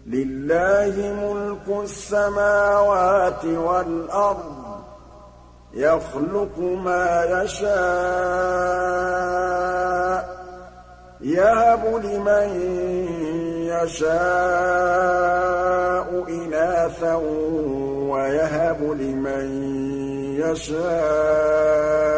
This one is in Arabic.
لِلَّهِ مُلْكُ السَّمَاوَاتِ وَالْأَرْضِ ۚ يَخْلُقُ مَا يَشَاءُ ۚ يَهَبُ لِمَن يَشَاءُ إِنَاثًا وَيَهَبُ لِمَن يَشَاءُ